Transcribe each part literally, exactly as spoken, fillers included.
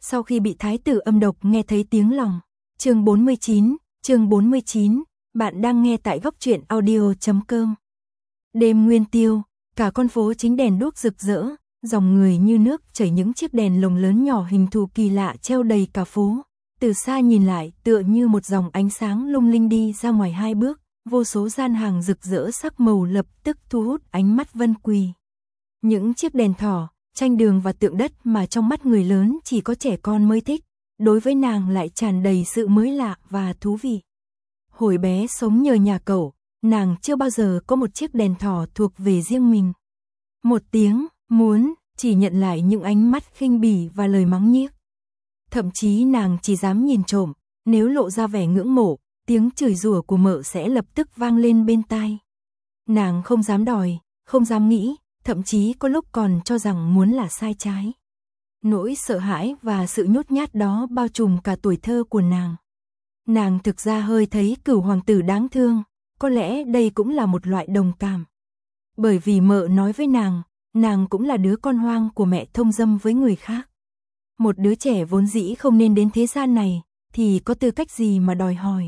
sau khi bị thái tử âm độc nghe thấy tiếng lòng. Chương bốn mươi chín, chương bốn mươi chín, bạn đang nghe tại góc truyện audio chấm com. Đêm nguyên tiêu, cả con phố chính đèn đuốc rực rỡ, dòng người như nước chảy, những chiếc đèn lồng lớn nhỏ hình thù kỳ lạ treo đầy cả phố. Từ xa nhìn lại, tựa như một dòng ánh sáng lung linh đi ra ngoài hai bước, vô số gian hàng rực rỡ sắc màu lập tức thu hút ánh mắt Vân Quỳ. Những chiếc đèn thỏ, tranh đường và tượng đất mà trong mắt người lớn chỉ có trẻ con mới thích, đối với nàng lại tràn đầy sự mới lạ và thú vị. Hồi bé sống nhờ nhà cậu, nàng chưa bao giờ có một chiếc đèn thỏ thuộc về riêng mình. Một tiếng muốn chỉ nhận lại những ánh mắt khinh bỉ và lời mắng nhiếc. Thậm chí nàng chỉ dám nhìn trộm, nếu lộ ra vẻ ngưỡng mộ, tiếng chửi rủa của mợ sẽ lập tức vang lên bên tai. Nàng không dám đòi, không dám nghĩ, thậm chí có lúc còn cho rằng muốn là sai trái. Nỗi sợ hãi và sự nhút nhát đó bao trùm cả tuổi thơ của nàng. Nàng thực ra hơi thấy Cửu hoàng tử đáng thương, có lẽ đây cũng là một loại đồng cảm. Bởi vì mợ nói với nàng, nàng cũng là đứa con hoang của mẹ thông dâm với người khác. Một đứa trẻ vốn dĩ không nên đến thế gian này, thì có tư cách gì mà đòi hỏi.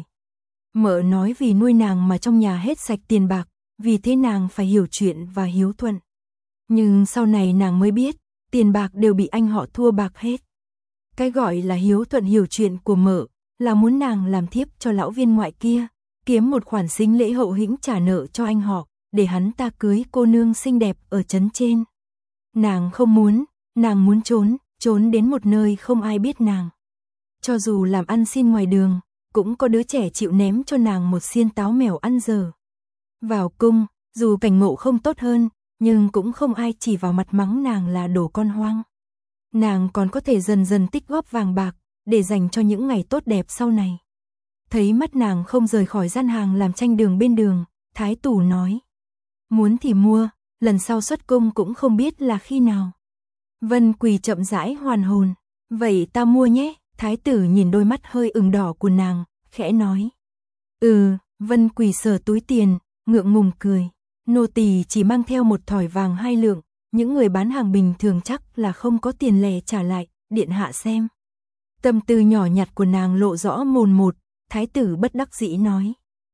Mợ nói vì nuôi nàng mà trong nhà hết sạch tiền bạc, vì thế nàng phải hiểu chuyện và hiếu thuận. Nhưng sau này nàng mới biết, tiền bạc đều bị anh họ thua bạc hết. Cái gọi là hiếu thuận hiểu chuyện của mợ, là muốn nàng làm thiếp cho lão viên ngoại kia, kiếm một khoản sính lễ hậu hĩnh trả nợ cho anh họ, để hắn ta cưới cô nương xinh đẹp ở trấn trên. Nàng không muốn, nàng muốn trốn, trốn đến một nơi không ai biết nàng. Cho dù làm ăn xin ngoài đường, cũng có đứa trẻ chịu ném cho nàng một xiên táo mèo ăn dở. Vào cung, dù cảnh ngộ không tốt hơn, nhưng cũng không ai chỉ vào mặt mắng nàng là đồ con hoang. Nàng còn có thể dần dần tích góp vàng bạc, để dành cho những ngày tốt đẹp sau này. Thấy mắt nàng không rời khỏi gian hàng làm tranh đường bên đường, thái tử nói: muốn thì mua, lần sau xuất cung cũng không biết là khi nào. Vân Quỳ chậm rãi hoàn hồn: vậy ta mua nhé. Thái tử nhìn đôi mắt hơi ửng đỏ của nàng, khẽ nói: ừ. Vân Quỳ sờ túi tiền, ngượng ngùng cười: nô tỳ chỉ mang theo một thỏi vàng hai lượng, những người bán hàng bình thường chắc là không có tiền lẻ trả lại, điện hạ xem. Tâm tư nhỏ nhặt của nàng lộ rõ mồn một. Thái tử bất đắc dĩ nói: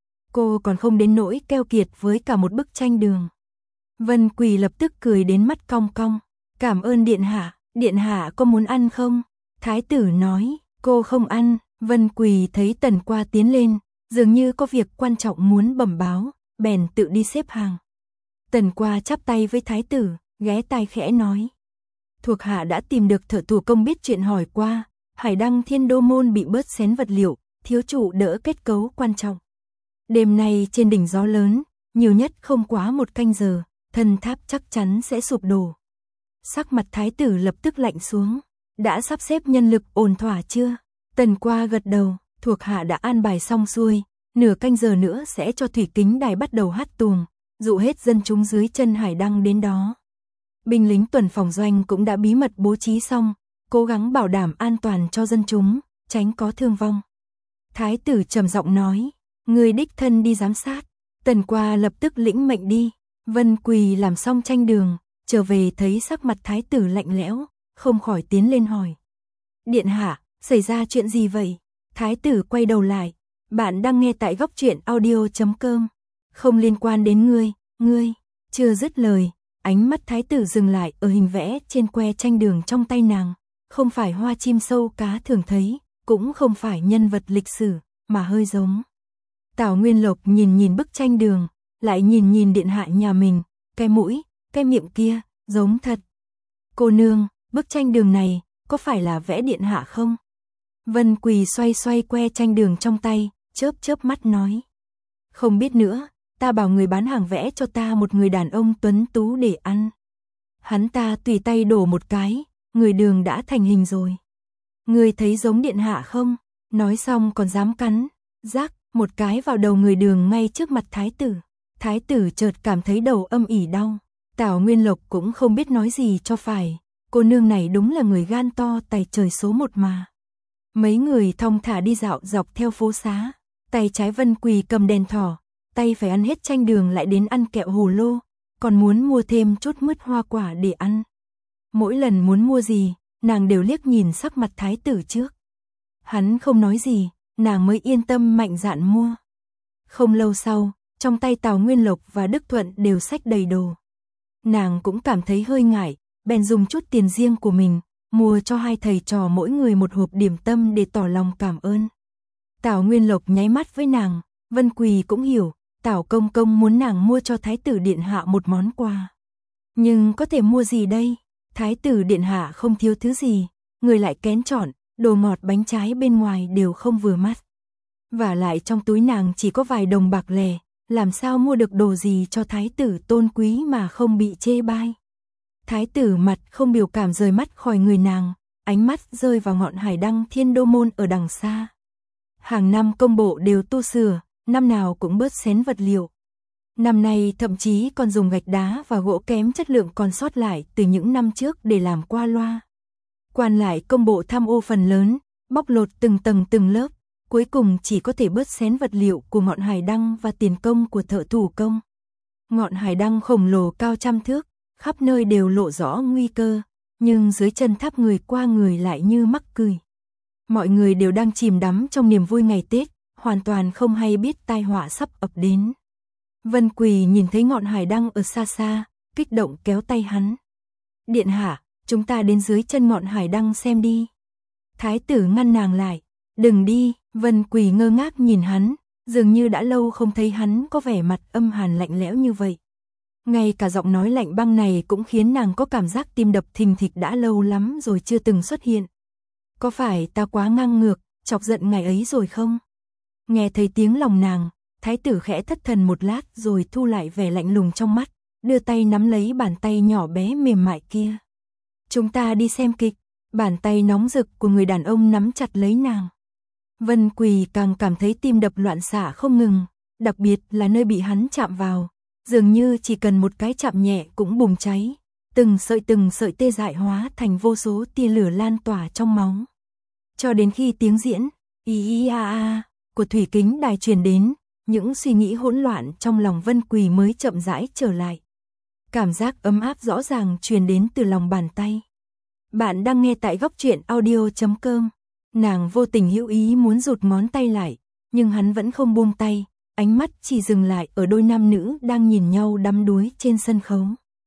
cô còn không đến nỗi keo kiệt với cả một bức tranh đường. Vân Quỳ lập tức cười đến mắt cong cong: cảm ơn điện hạ, điện hạ có muốn ăn không? Thái tử nói: cô không ăn. Vân Quỳ thấy Tần Qua tiến lên, dường như có việc quan trọng muốn bẩm báo, bèn tự đi xếp hàng. Tần Qua chắp tay với thái tử, ghé tai khẽ nói: thuộc hạ đã tìm được thợ thủ công biết chuyện hỏi qua, Hải Đăng Thiên Đô môn bị bớt xén vật liệu, thiếu chủ đỡ kết cấu quan trọng. Đêm nay trên đỉnh gió lớn, nhiều nhất không quá một canh giờ, thần tháp chắc chắn sẽ sụp đổ. Sắc mặt thái tử lập tức lạnh xuống: đã sắp xếp nhân lực ổn thỏa chưa? Tần Qua gật đầu: thuộc hạ đã an bài xong xuôi, nửa canh giờ nữa sẽ cho thủy kính đài bắt đầu hát tuồng, dụ hết dân chúng dưới chân Hải Đăng đến đó. Binh lính tuần phòng doanh cũng đã bí mật bố trí xong, cố gắng bảo đảm an toàn cho dân chúng, tránh có thương vong. Thái tử trầm giọng nói: người đích thân đi giám sát. Tần Qua lập tức lĩnh mệnh đi. Vân Quỳ làm xong tranh đường, trở về thấy sắc mặt thái tử lạnh lẽo, không khỏi tiến lên hỏi: điện hạ, xảy ra chuyện gì vậy? Thái tử quay đầu lại: bạn đang nghe tại góc truyện audio chấm com. Không liên quan đến ngươi, ngươi. Chưa dứt lời, ánh mắt thái tử dừng lại ở hình vẽ trên que tranh đường trong tay nàng. Không phải hoa chim sâu cá thường thấy, cũng không phải nhân vật lịch sử, mà hơi giống. Tào Nguyên Lộc nhìn nhìn bức tranh đường, lại nhìn nhìn điện hạ nhà mình, cái mũi, cái miệng kia, giống thật. Cô nương, bức tranh đường này, có phải là vẽ điện hạ không? Vân Quỳ xoay xoay que tranh đường trong tay, chớp chớp mắt nói: không biết nữa, ta bảo người bán hàng vẽ cho ta một người đàn ông tuấn tú để ăn. Hắn ta tùy tay đổ một cái, người đường đã thành hình rồi. Người thấy giống điện hạ không? Nói xong còn dám cắn, rác, một cái vào đầu người đường ngay trước mặt thái tử. Thái tử chợt cảm thấy đầu âm ỉ đau. Tào Nguyên Lộc cũng không biết nói gì cho phải. Cô nương này đúng là người gan to tài trời số một mà. Mấy người thong thả đi dạo dọc theo phố xá. Tay trái Vân Quỳ cầm đèn thỏ, tay phải ăn hết tranh đường lại đến ăn kẹo hồ lô, còn muốn mua thêm chút mứt hoa quả để ăn. Mỗi lần muốn mua gì, nàng đều liếc nhìn sắc mặt thái tử trước. Hắn không nói gì, nàng mới yên tâm mạnh dạn mua. Không lâu sau, trong tay Tào Nguyên Lộc và Đức Thuận đều xách đầy đồ. Nàng cũng cảm thấy hơi ngại, bèn dùng chút tiền riêng của mình, mua cho hai thầy trò mỗi người một hộp điểm tâm để tỏ lòng cảm ơn. Tào Nguyên Lộc nháy mắt với nàng, Vân Quỳ cũng hiểu, Tào công công muốn nàng mua cho thái tử điện hạ một món quà. Nhưng có thể mua gì đây? Thái tử điện hạ không thiếu thứ gì, người lại kén chọn, đồ ngọt bánh trái bên ngoài đều không vừa mắt. Và lại trong túi nàng chỉ có vài đồng bạc lẻ, làm sao mua được đồ gì cho thái tử tôn quý mà không bị chê bai. Thái tử mặt không biểu cảm rời mắt khỏi người nàng, ánh mắt rơi vào ngọn hải đăng Thiên Đô Môn ở đằng xa. Hàng năm công bộ đều tu sửa, năm nào cũng bớt xén vật liệu. Năm nay thậm chí còn dùng gạch đá và gỗ kém chất lượng còn sót lại từ những năm trước để làm qua loa. Quan lại công bộ tham ô phần lớn, bóc lột từng tầng từng lớp, cuối cùng chỉ có thể bớt xén vật liệu của ngọn hải đăng và tiền công của thợ thủ công. Ngọn hải đăng khổng lồ cao trăm thước, khắp nơi đều lộ rõ nguy cơ, nhưng dưới chân tháp người qua người lại như mắc cười. Mọi người đều đang chìm đắm trong niềm vui ngày Tết, hoàn toàn không hay biết tai họa sắp ập đến. Vân Quỳ nhìn thấy ngọn hải đăng ở xa xa, kích động kéo tay hắn. Điện hạ, chúng ta đến dưới chân ngọn hải đăng xem đi. Thái tử ngăn nàng lại. Đừng đi, Vân Quỳ ngơ ngác nhìn hắn, dường như đã lâu không thấy hắn có vẻ mặt âm hàn lạnh lẽo như vậy. Ngay cả giọng nói lạnh băng này cũng khiến nàng có cảm giác tim đập thình thịch đã lâu lắm rồi chưa từng xuất hiện. Có phải ta quá ngang ngược, chọc giận ngài ấy rồi không? Nghe thấy tiếng lòng nàng, thái tử khẽ thất thần một lát rồi thu lại vẻ lạnh lùng trong mắt, đưa tay nắm lấy bàn tay nhỏ bé mềm mại kia. Chúng ta đi xem kịch, bàn tay nóng rực của người đàn ông nắm chặt lấy nàng. Vân Quỳ càng cảm thấy tim đập loạn xạ không ngừng, đặc biệt là nơi bị hắn chạm vào, dường như chỉ cần một cái chạm nhẹ cũng bùng cháy, từng sợi từng sợi tê dại hóa thành vô số tia lửa lan tỏa trong máu. Cho đến khi tiếng diễn ý ý a a của thủy kính đài truyền đến, những suy nghĩ hỗn loạn trong lòng Vân Quỳ mới chậm rãi trở lại. Cảm giác ấm áp rõ ràng truyền đến từ lòng bàn tay. Bạn đang nghe tại góc truyện audio chấm com. Nàng vô tình hữu ý muốn rụt ngón tay lại, nhưng hắn vẫn không buông tay, ánh mắt chỉ dừng lại ở đôi nam nữ đang nhìn nhau đắm đuối trên sân khấu.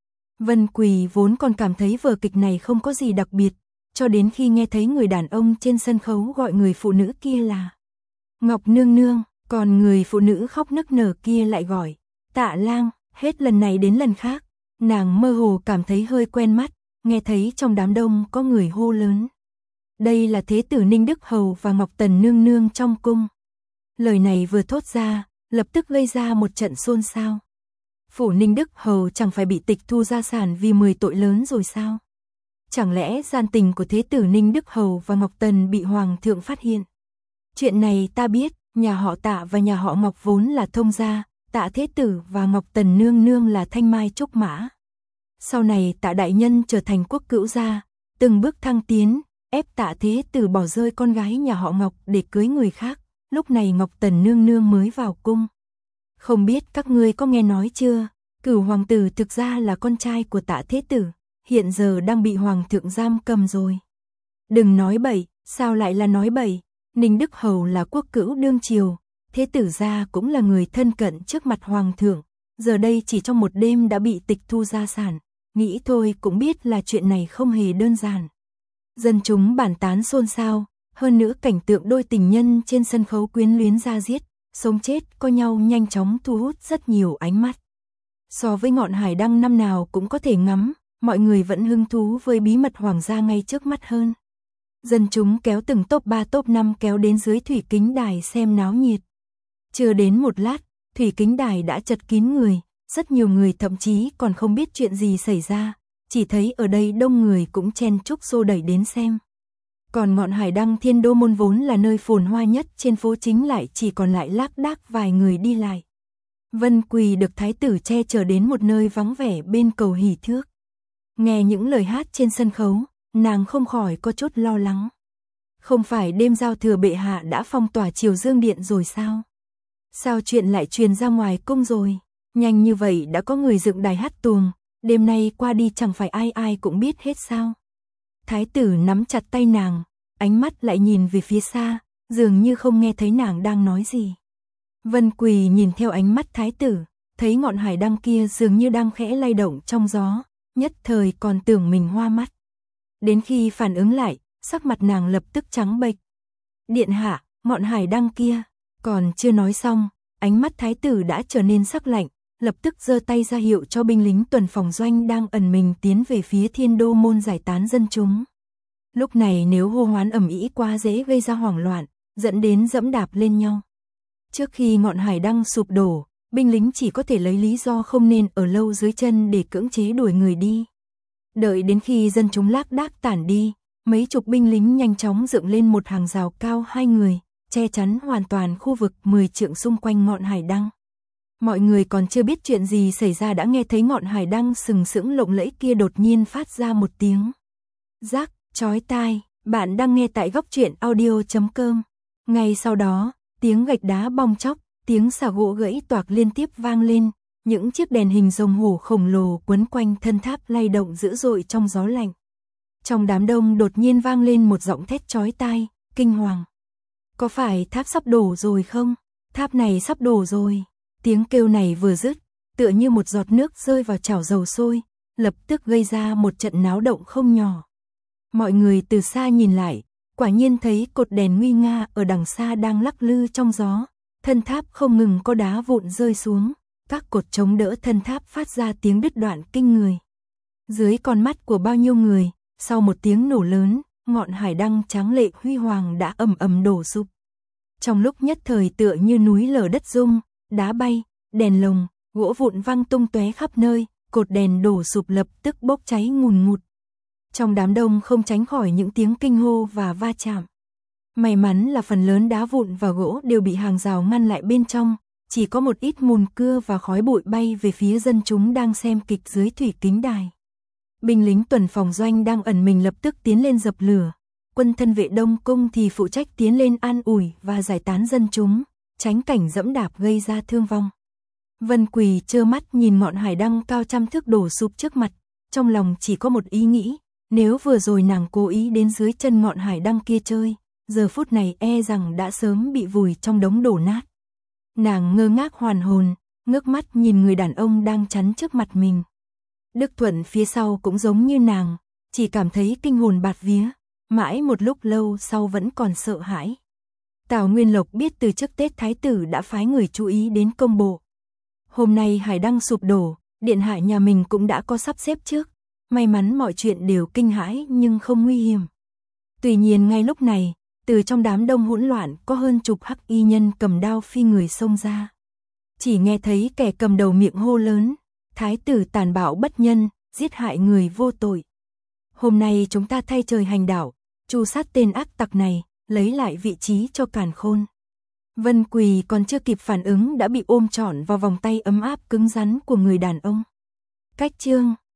Vân Quỳ vốn còn cảm thấy vở kịch này không có gì đặc biệt, cho đến khi nghe thấy người đàn ông trên sân khấu gọi người phụ nữ kia là Ngọc Nương Nương, còn người phụ nữ khóc nức nở kia lại gọi Tạ Lang. Hết lần này đến lần khác, nàng mơ hồ cảm thấy hơi quen mắt, nghe thấy trong đám đông có người hô lớn. Đây là Thế tử Ninh Đức Hầu và Ngọc Tần Nương Nương trong cung. Lời này vừa thốt ra, lập tức gây ra một trận xôn xao. Phủ Ninh Đức Hầu chẳng phải bị tịch thu gia sản vì mười tội lớn rồi sao? Chẳng lẽ gian tình của Thế tử Ninh Đức Hầu và Ngọc Tần bị Hoàng thượng phát hiện? Chuyện này ta biết, nhà họ Tạ và nhà họ Ngọc vốn là thông gia, Tạ Thế tử và Ngọc Tần Nương Nương là thanh mai trúc mã. Sau này Tạ đại nhân trở thành quốc cữu gia, từng bước thăng tiến, ép Tạ Thế tử bỏ rơi con gái nhà họ Ngọc để cưới người khác, lúc này Ngọc Tần Nương Nương mới vào cung. Không biết các ngươi có nghe nói chưa, Cửu hoàng tử thực ra là con trai của Tạ Thế tử, hiện giờ đang bị Hoàng thượng giam cầm rồi. Đừng nói bậy, sao lại là nói bậy, Ninh Đức Hầu là quốc cữu đương triều, Thế tử gia cũng là người thân cận trước mặt Hoàng thượng, giờ đây chỉ trong một đêm đã bị tịch thu gia sản, nghĩ thôi cũng biết là chuyện này không hề đơn giản. Dân chúng bàn tán xôn xao, hơn nữa cảnh tượng đôi tình nhân trên sân khấu quyến luyến ra diết, sống chết có nhau nhanh chóng thu hút rất nhiều ánh mắt. So với ngọn hải đăng năm nào cũng có thể ngắm, mọi người vẫn hứng thú với bí mật hoàng gia ngay trước mắt hơn. Dân chúng kéo từng top ba top năm kéo đến dưới thủy kính đài xem náo nhiệt. Chưa đến một lát, thủy kính đài đã chật kín người, rất nhiều người thậm chí còn không biết chuyện gì xảy ra, chỉ thấy ở đây đông người cũng chen chúc xô đẩy đến xem. Còn ngọn hải đăng Thiên Đô Môn vốn là nơi phồn hoa nhất trên phố chính lại chỉ còn lại lác đác vài người đi lại. Vân Quỳ được thái tử che chở đến một nơi vắng vẻ bên cầu Hỷ Thước. Nghe những lời hát trên sân khấu, nàng không khỏi có chút lo lắng. Không phải đêm giao thừa bệ hạ đã phong tỏa Triều Dương Điện rồi sao? Sao chuyện lại truyền ra ngoài cung rồi? Nhanh như vậy đã có người dựng đài hát tuồng, đêm nay qua đi chẳng phải ai ai cũng biết hết sao? Thái tử nắm chặt tay nàng, ánh mắt lại nhìn về phía xa, dường như không nghe thấy nàng đang nói gì. Vân Quỳ nhìn theo ánh mắt thái tử, thấy ngọn hải đăng kia dường như đang khẽ lay động trong gió, nhất thời còn tưởng mình hoa mắt. Đến khi phản ứng lại, sắc mặt nàng lập tức trắng bệch. Điện hạ, ngọn hải đăng kia, còn chưa nói xong, ánh mắt thái tử đã trở nên sắc lạnh, lập tức giơ tay ra hiệu cho binh lính tuần phòng doanh đang ẩn mình tiến về phía Thiên Đô môn giải tán dân chúng. Lúc này nếu hô hoán ầm ĩ quá dễ gây ra hoảng loạn, dẫn đến dẫm đạp lên nhau. Trước khi ngọn hải đăng sụp đổ, binh lính chỉ có thể lấy lý do không nên ở lâu dưới chân để cưỡng chế đuổi người đi. Đợi đến khi dân chúng lác đác tản đi, mấy chục binh lính nhanh chóng dựng lên một hàng rào cao hai người, che chắn hoàn toàn khu vực mười trượng xung quanh ngọn hải đăng. Mọi người còn chưa biết chuyện gì xảy ra đã nghe thấy ngọn hải đăng sừng sững lộng lẫy kia đột nhiên phát ra một tiếng rắc chói tai. Bạn đang nghe tại góc truyện audio chấm com. Ngay sau đó, tiếng gạch đá bong chóc, tiếng xà gỗ gãy toạc liên tiếp vang lên, những chiếc đèn hình rồng hổ khổng lồ quấn quanh thân tháp lay động dữ dội trong gió lạnh. Trong đám đông đột nhiên vang lên một giọng thét chói tai, kinh hoàng. Có phải tháp sắp đổ rồi không? Tháp này sắp đổ rồi. Tiếng kêu này vừa dứt, tựa như một giọt nước rơi vào chảo dầu sôi, lập tức gây ra một trận náo động không nhỏ. Mọi người từ xa nhìn lại, quả nhiên thấy cột đèn nguy nga ở đằng xa đang lắc lư trong gió, thân tháp không ngừng có đá vụn rơi xuống, các cột chống đỡ thân tháp phát ra tiếng đứt đoạn kinh người. Dưới con mắt của bao nhiêu người, sau một tiếng nổ lớn, ngọn hải đăng tráng lệ huy hoàng đã ầm ầm đổ sụp. Trong lúc nhất thời tựa như núi lở đất rung, đá bay, đèn lồng, gỗ vụn văng tung tóe khắp nơi, cột đèn đổ sụp lập tức bốc cháy ngùn ngụt. Trong đám đông không tránh khỏi những tiếng kinh hô và va chạm. May mắn là phần lớn đá vụn và gỗ đều bị hàng rào ngăn lại bên trong, chỉ có một ít mùn cưa và khói bụi bay về phía dân chúng đang xem kịch dưới thủy kính đài. Binh lính tuần phòng doanh đang ẩn mình lập tức tiến lên dập lửa, quân thân vệ Đông Cung thì phụ trách tiến lên an ủi và giải tán dân chúng, tránh cảnh dẫm đạp gây ra thương vong. Vân Quỳ trơ mắt nhìn ngọn hải đăng cao trăm thước đổ sụp trước mặt, trong lòng chỉ có một ý nghĩ, nếu vừa rồi nàng cố ý đến dưới chân ngọn hải đăng kia chơi, giờ phút này e rằng đã sớm bị vùi trong đống đổ nát. Nàng ngơ ngác hoàn hồn, ngước mắt nhìn người đàn ông đang chắn trước mặt mình. Đức Thuận phía sau cũng giống như nàng, chỉ cảm thấy kinh hồn bạt vía, mãi một lúc lâu sau vẫn còn sợ hãi. Tào Nguyên Lộc biết từ trước Tết Thái tử đã phái người chú ý đến công bộ. Hôm nay hải đăng sụp đổ, điện hạ nhà mình cũng đã có sắp xếp trước, may mắn mọi chuyện đều kinh hãi nhưng không nguy hiểm. Tuy nhiên ngay lúc này, từ trong đám đông hỗn loạn có hơn chục hắc y nhân cầm đao phi người xông ra. Chỉ nghe thấy kẻ cầm đầu miệng hô lớn, Thái tử tàn bạo bất nhân, giết hại người vô tội. Hôm nay chúng ta thay trời hành đạo, tru sát tên ác tặc này, lấy lại vị trí cho Càn Khôn. Vân Quỳ còn chưa kịp phản ứng đã bị ôm trọn vào vòng tay ấm áp cứng rắn của người đàn ông. Cách chương